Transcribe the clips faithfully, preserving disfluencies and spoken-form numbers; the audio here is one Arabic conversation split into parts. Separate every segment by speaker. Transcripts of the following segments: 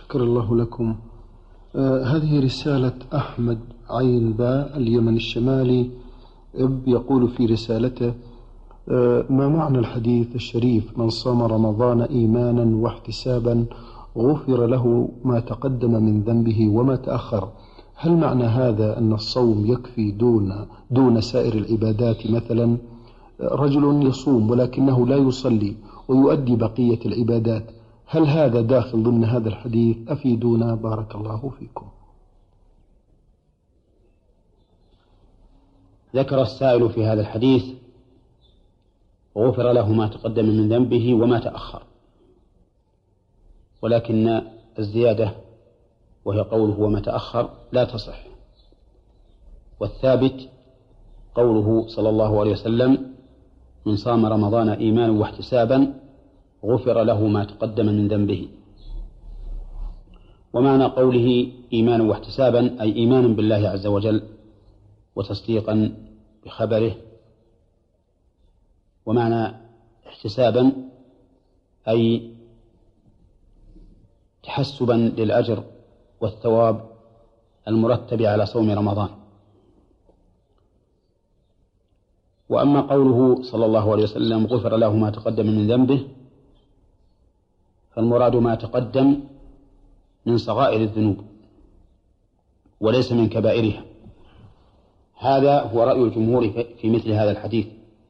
Speaker 1: شكر الله لكم. آه هذه رسالة أحمد عين باء اليمن الشمالي. اب يقول في رسالته: آه ما معنى الحديث الشريف: من صام رمضان إيمانا واحتسابا غفر له ما تقدم من ذنبه وما تأخر؟ هل معنى هذا أن الصوم يكفي دون دون سائر العبادات؟ مثلا رجل يصوم ولكنه لا يصلي ويؤدي بقية العبادات، هل هذا داخل ضمن هذا الحديث؟ أفيدونا بارك الله فيكم.
Speaker 2: ذكر السائل في هذا الحديث: غفر له ما تقدم من ذنبه وما تأخر، ولكن الزيادة وهي قوله وما تأخر لا تصح، والثابت قوله صلى الله عليه وسلم: من صام رمضان إيمانا واحتسابا غفر له ما تقدم من ذنبه. ومعنى قوله إيمانا واحتسابا أي إيمانا بالله عز وجل وتصديقا بخبره، ومعنى احتسابا أي تحسبا للأجر والثواب المرتب على صوم رمضان. وأما قوله صلى الله عليه وسلم: غفر له ما تقدم من ذنبه، فالمراد ما تقدم من صغائر الذنوب وليس من كبائرها. هذا هو رأي الجمهور في مثل هذا الحديث،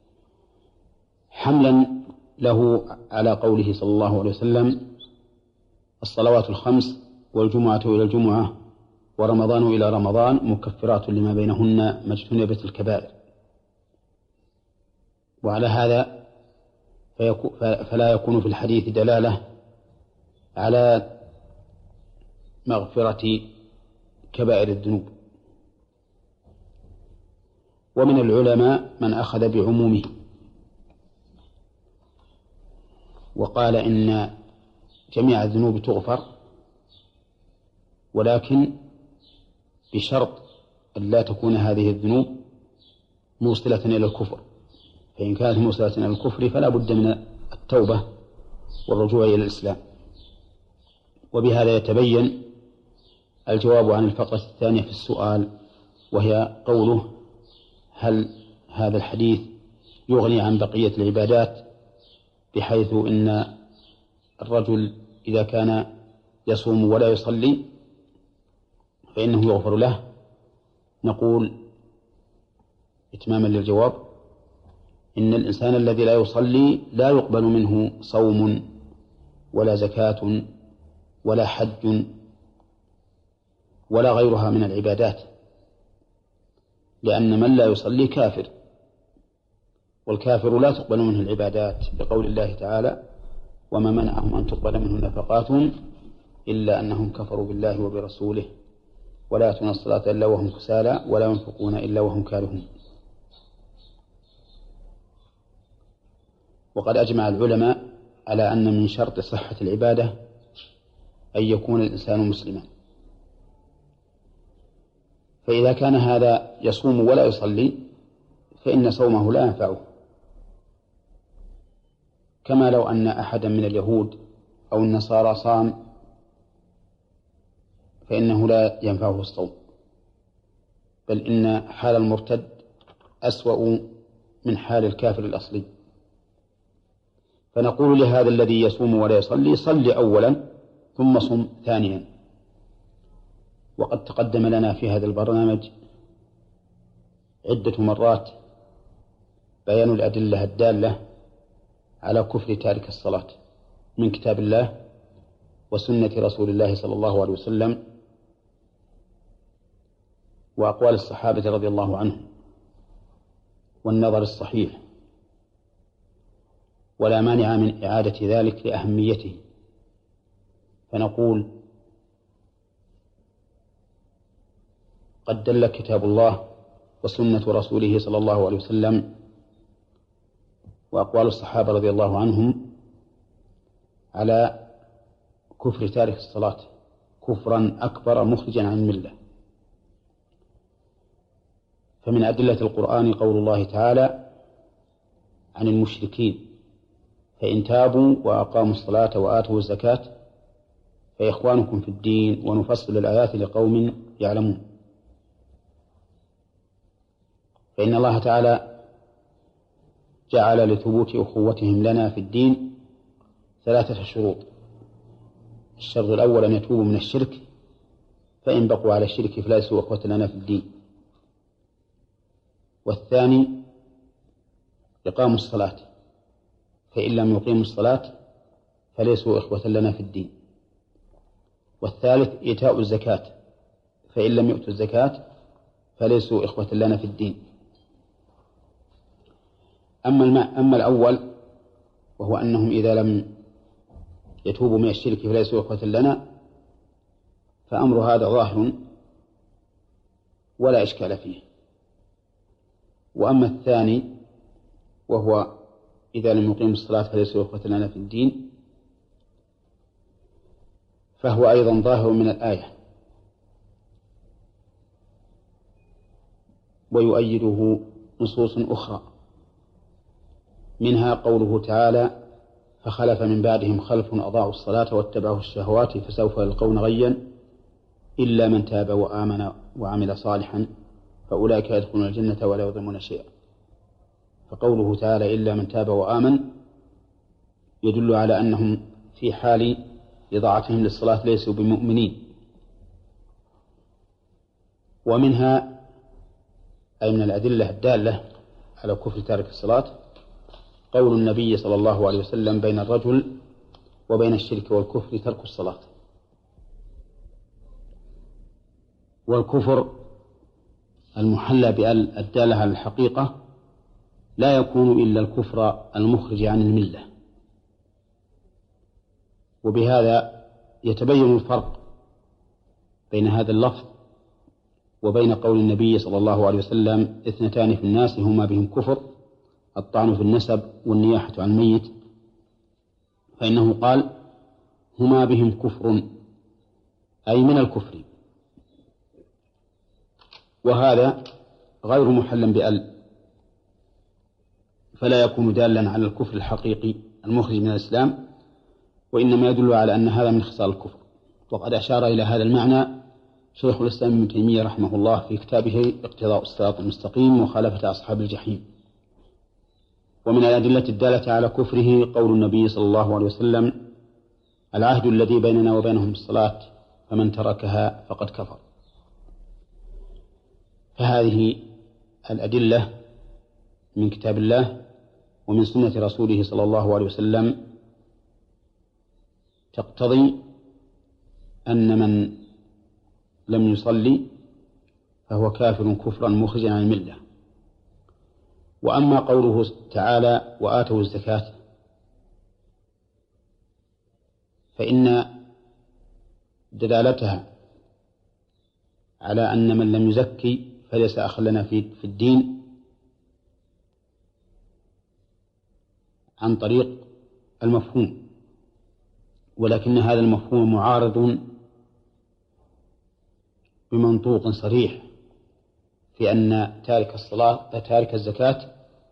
Speaker 2: حملا له على قوله صلى الله عليه وسلم: الصلوات الخمس والجمعة إلى الجمعة ورمضان إلى رمضان مكفرات لما بينهن ما اجتنبت الكبائر. وعلى هذا فلا يكون في الحديث دلالة على مغفرة كبائر الذنوب. ومن العلماء من أخذ بعمومه وقال إن جميع الذنوب تغفر، ولكن بشرط أن لا تكون هذه الذنوب موصلة إلى الكفر، فإن كانت موصلة إلى الكفر فلا بد من التوبة والرجوع إلى الإسلام. وبهذا يتبين الجواب عن الفقرة الثانية في السؤال، وهي قوله: هل هذا الحديث يغني عن بقية العبادات، بحيث إن الرجل إذا كان يصوم ولا يصلي فإنه يغفر له؟ نقول إتماما للجواب: إن الإنسان الذي لا يصلي لا يقبل منه صوم ولا زكاة ولا حج ولا غيرها من العبادات، لأن من لا يصلي كافر، والكافر لا تقبل منه العبادات، بقول الله تعالى: وما منعهم أن تقبل منهم نفقاتهم إلا أنهم كفروا بالله وبرسوله ولا يأتون الصلاة إلا وهم كسالى ولا ينفقون إلا وهم كارهون. وقد أجمع العلماء على أن من شرط صحة العبادة أن يكون الإنسان مسلما، فإذا كان هذا يصوم ولا يصلي فإن صومه لا ينفعه، كما لو أن أحدا من اليهود أو النصارى صام فإنه لا ينفعه الصوم، بل إن حال المرتد أسوأ من حال الكافر الأصلي. فنقول لهذا الذي يصوم ولا يصلي: صل أولا ثم صم ثانيا. وقد تقدم لنا في هذا البرنامج عدة مرات بيان الأدلة الدالة على كفر تارك الصلاة من كتاب الله وسنة رسول الله صلى الله عليه وسلم وأقوال الصحابة رضي الله عنهم والنظر الصحيح، ولا مانع من إعادة ذلك لأهميته. فنقول: قد دل كتاب الله وسنة رسوله صلى الله عليه وسلم وأقوال الصحابة رضي الله عنهم على كفر تارك الصلاة كفرا أكبر مخرجا عن الملة. فمن أدلة القرآن قول الله تعالى عن المشركين: فإن تابوا وأقاموا الصلاة وآتوا الزكاة فإخوانكم في الدين ونفصل الآيات لقوم يعلمون. فإن الله تعالى جعل لثبوت أخوتهم لنا في الدين ثلاثة شروط. الشرط الأول أن يتوبوا من الشرك، فإن بقوا على الشرك فليسوا أخوة لنا في الدين. والثاني إقام الصلاة، فإن لم يقيموا الصلاة فليسوا إخوة لنا في الدين. والثالث إيتاء الزكاة، فإن لم يؤتوا الزكاة فليسوا إخوة لنا في الدين. أما, أما الأول وهو أنهم إذا لم يتوبوا من الشرك فليسوا إخوة لنا، فأمر هذا ظاهر ولا إشكال فيه. وأما الثاني وهو إذا لم يقيموا الصلاة فليسوا إخوة لنا في الدين، فهو أيضا ظاهر من الآية، ويؤيده نصوص أخرى، منها قوله تعالى: فخلف من بعدهم خلف أضاعوا الصلاة واتبعوا الشهوات فسوف يلقون غيا إلا من تاب وآمن وعمل صالحا فأولئك يدخلون الجنة ولا يظلمون شيئا. فقوله تعالى إلا من تاب وآمن يدل على أنهم في حال إضاعتهم للصلاة ليسوا بمؤمنين. ومنها أي من الأدلة الدالة على كفر تارك الصلاة قول النبي صلى الله عليه وسلم: بين الرجل وبين الشرك والكفر ترك الصلاة. والكفر المحلى بأل الدالة على الحقيقة لا يكون إلا الكفر المخرج عن الملة. وبهذا يتبين الفرق بين هذا اللفظ وبين قول النبي صلى الله عليه وسلم: اثنتان في الناس هما بهم كفر، الطعن في النسب والنياحة عن الميت. فإنه قال: هما بهم كفر، أي من الكفر. وهذا غير محل بأل، فلا يكون دالا على الكفر الحقيقي المخرج من الإسلام، وإنما يدل على أن هذا من خصال الكفر. وقد أشار إلى هذا المعنى شيخ الإسلام ابن تيمية رحمه الله في كتابه اقتضاء الصراط المستقيم ومخالفة أصحاب الجحيم. ومن الأدلة الدالة على كفره قول النبي صلى الله عليه وسلم: العهد الذي بيننا وبينهم الصلاة فمن تركها فقد كفر. فهذه الأدلة من كتاب الله ومن سنة رسوله صلى الله عليه وسلم تقتضي أن من لم يصلي فهو كافر كفرا مخرجا عن الملة. وأما قوله تعالى: وآتوا الزكاة، فإن دلالتها على أن من لم يزكي فليس أخا لنا في الدين عن طريق المفهوم، ولكن هذا المفهوم معارض بمنطوق صريح في أن تارك الصلاة تارك الزكاة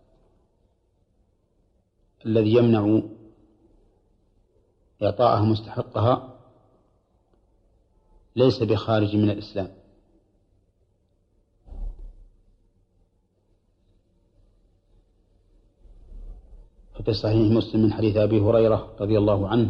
Speaker 2: الذي يمنع إعطاءها مستحقها ليس بخارج من الإسلام. ففي صحيح مسلم من حديث أبي هريرة رضي الله عنه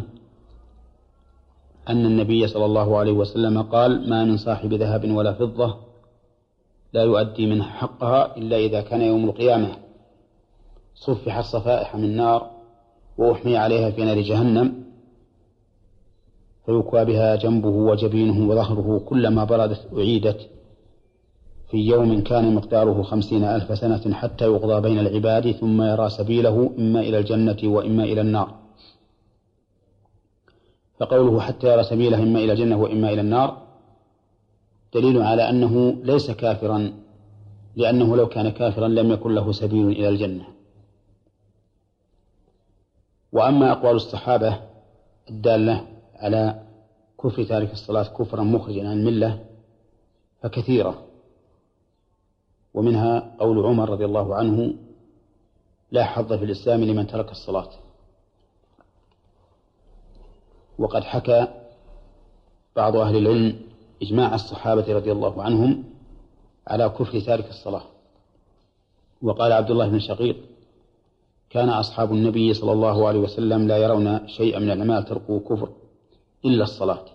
Speaker 2: أن النبي صلى الله عليه وسلم قال: ما من صاحب ذهب ولا فضة لا يؤدي منها حقها إلا إذا كان يوم القيامة صفح الصفائح من نار وأحمي عليها في نار جهنم فيكوى بها جنبه وجبينه وظهره كلما بردت أعيدت في يوم كان مقداره خمسين ألف سنة حتى يقضى بين العباد ثم يرى سبيله إما إلى الجنة وإما إلى النار. فقوله حتى يرى سبيله إما إلى الجنة وإما إلى النار دليل على أنه ليس كافرا، لأنه لو كان كافرا لم يكن له سبيل إلى الجنة. وأما أقوال الصحابة الدالة على كفر تارك الصلاة كفرا مخرجا عن الملة فكثيرة، ومنها قول عمر رضي الله عنه: لا حظ في الإسلام لمن ترك الصلاة. وقد حكى بعض أهل العلم إجماع الصحابة رضي الله عنهم على كفر تارك الصلاة. وقال عبد الله بن شقيق: كان أصحاب النبي صلى الله عليه وسلم لا يرون شيئا من الأعمال تركه كفر إلا الصلاة.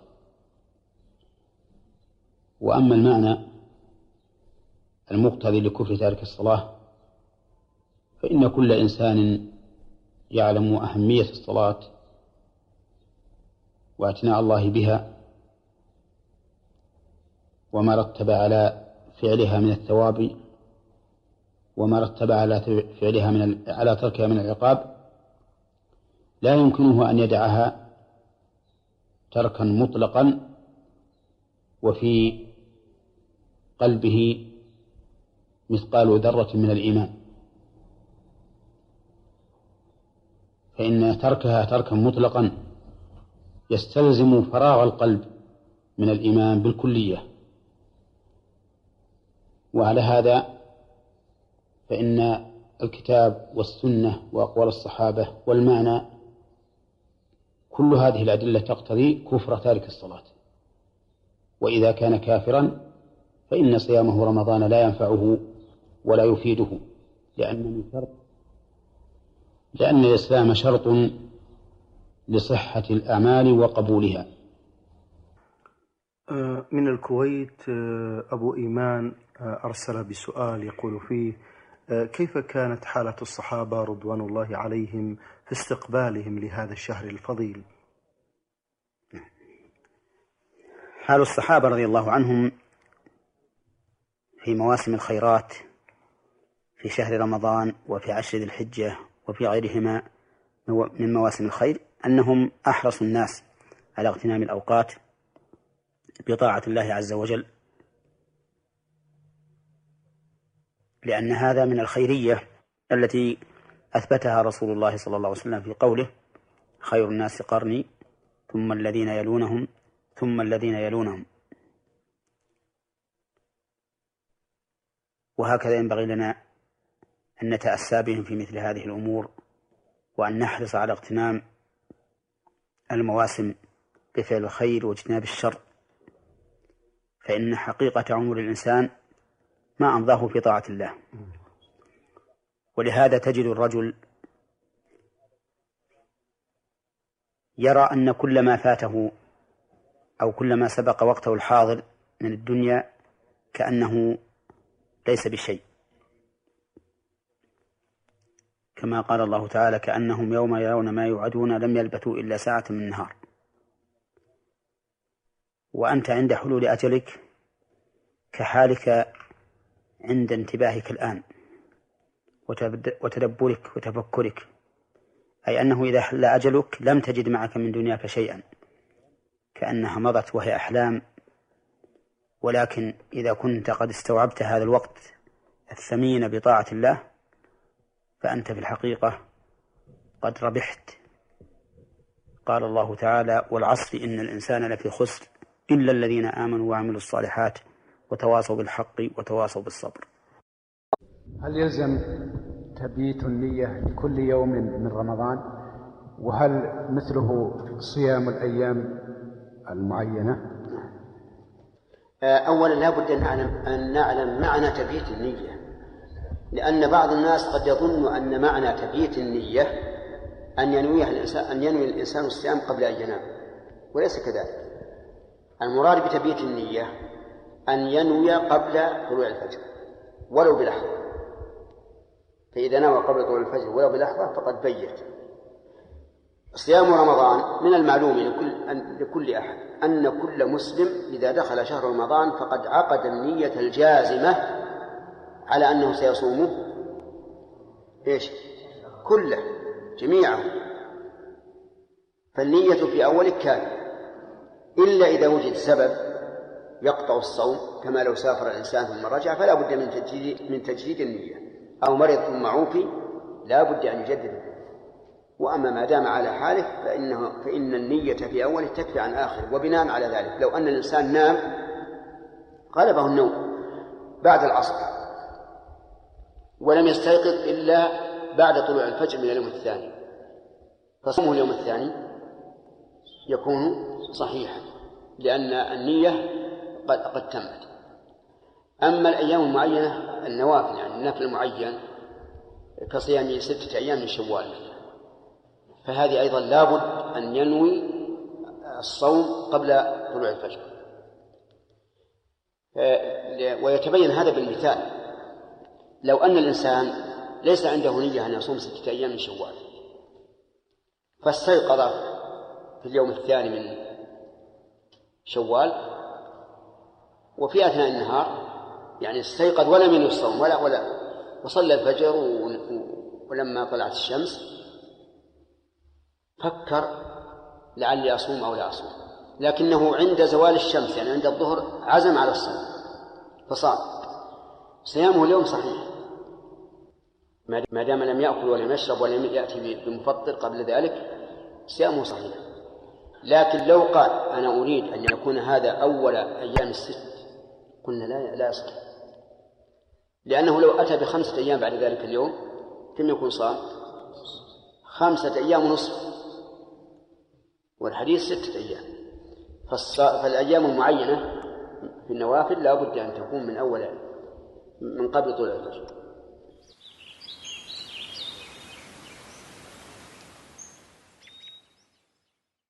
Speaker 2: وأما المعنى المقتضي لكفر تارك الصلاة فإن كل إنسان يعلم أهمية الصلاة واعتناء الله بها وما رتب على فعلها من الثواب وما رتب على فعلها من على تركها من العقاب، لا يمكنه أن يدعها تركا مطلقا وفي قلبه مثقال ذرة من الإيمان، فإن تركها تركا مطلقا يستلزم فراغ القلب من الإيمان بالكلية. وعلى هذا فإن الكتاب والسنة وأقوال الصحابة والمعنى كل هذه الأدلة تقتضي كفر تارك الصلاة. وإذا كان كافرا فإن صيامه رمضان لا ينفعه ولا يفيده، لأن من شرط لأن الإسلام شرط لصحة الأعمال وقبولها.
Speaker 1: من الكويت أبو إيمان أرسل بسؤال يقول فيه: كيف كانت حالة الصحابة رضوان الله عليهم في استقبالهم لهذا الشهر الفضيل؟
Speaker 3: حال الصحابة رضي الله عنهم في مواسم الخيرات في شهر رمضان وفي عشر ذي الحجة وفي غيرهما من مواسم الخير أنهم أحرص الناس على اغتنام الأوقات بطاعة الله عز وجل، لأن هذا من الخيرية التي أثبتها رسول الله صلى الله عليه وسلم في قوله: خير الناس قرني ثم الذين يلونهم ثم الذين يلونهم. وهكذا ينبغي لنا أن نتأسى بهم في مثل هذه الأمور، وأن نحرص على اغتنام المواسم بفعل الخير واجتناب الشر، فإن حقيقة عمر الإنسان ما أمضاه في طاعة الله. ولهذا تجد الرجل يرى أن كل ما فاته أو كل ما سبق وقته الحاضر من الدنيا كأنه ليس بشيء، كما قال الله تعالى: كأنهم يوم يرون ما يوعدون لم يلبثوا إلا ساعة من النهار. وأنت عند حلول أجلك كحالك عند انتباهك الآن وتدبرك وتفكرك، أي أنه إذا حل أجلك لم تجد معك من دنياك شيئا، كأنها مضت وهي أحلام. ولكن إذا كنت قد استوعبت هذا الوقت الثمين بطاعة الله فأنت في الحقيقة قد ربحت. قال الله تعالى: والعصر إن الإنسان لفي خسر إلا الذين آمنوا وعملوا الصالحات وتواصوا بالحق وتواصوا بالصبر.
Speaker 4: هل يلزم تبييت النية لكل يوم من رمضان؟ وهل مثله صيام الأيام المعينة؟
Speaker 3: أولا لا بد أن نعلم, أن نعلم معنى تبييت النية، لأن بعض الناس قد يظن أن معنى تبييت النية أن ينوي الإنسان أن ينوي الإنسان الصيام قبل أن ينام، وليس كذلك. المراد بتبييت النية أن ينوي قبل طلوع الفجر ولو بلحظة، فإذا نوى قبل طلوع الفجر ولو بلحظة فقد بيت. صيام رمضان من المعلوم لكل, لكل أحد أن كل مسلم إذا دخل شهر رمضان فقد عقد النية الجازمة على أنه سيصومه إيش؟ كله جميعه. فالنية في أول كافية، إلا إذا وجد سبب يقطع الصوم، كما لو سافر الإنسان ثم رجع فلا بد من تجديد, من تجديد النية، أو مرض ثم عوفي لا بد أن يجدد. وأما ما دام على حاله فإنه فإن النية في أوله تكفي عن آخر. وبناء على ذلك لو أن الإنسان نام غلبه النوم بعد العصر ولم يستيقظ إلا بعد طلوع الفجر من اليوم الثاني، فصومه اليوم الثاني يكون صحيحا. لأن النية قد, قد تمت. أما الأيام المعينة النوافل يعني النفل المعين كصيام ستة أيام من شوال فهذه أيضا لابد أن ينوي الصوم قبل طلوع الفجر. ويتبين هذا بالمثال: لو أن الإنسان ليس عنده نية أن يصوم ستة أيام من شوال فاستيقظ في اليوم الثاني من شوال وفي أثناء النهار يعني استيقظ ولم ينوي الصوم ولا ولا وصلى الفجر ولما طلعت الشمس فكر لعلي أصوم أو لا أصوم، لكنه عند زوال الشمس يعني عند الظهر عزم على الصوم فصام، صيامه اليوم صحيح ما دام لم يأكل ولم يشرب ولم يأتي بمفطر قبل ذلك صيامه صحيح. لكن لو قال أنا أريد أن يكون هذا أول أيام الست قلنا لا لا يصح، لأنه لو أتى بخمسة أيام بعد ذلك اليوم كم يكون صام؟ خمسة أيام ونصف، والحديث ستة أيام. فالأيام المعينة في النوافل لا بد أن تكون من أول من قبل طلوع الفجر.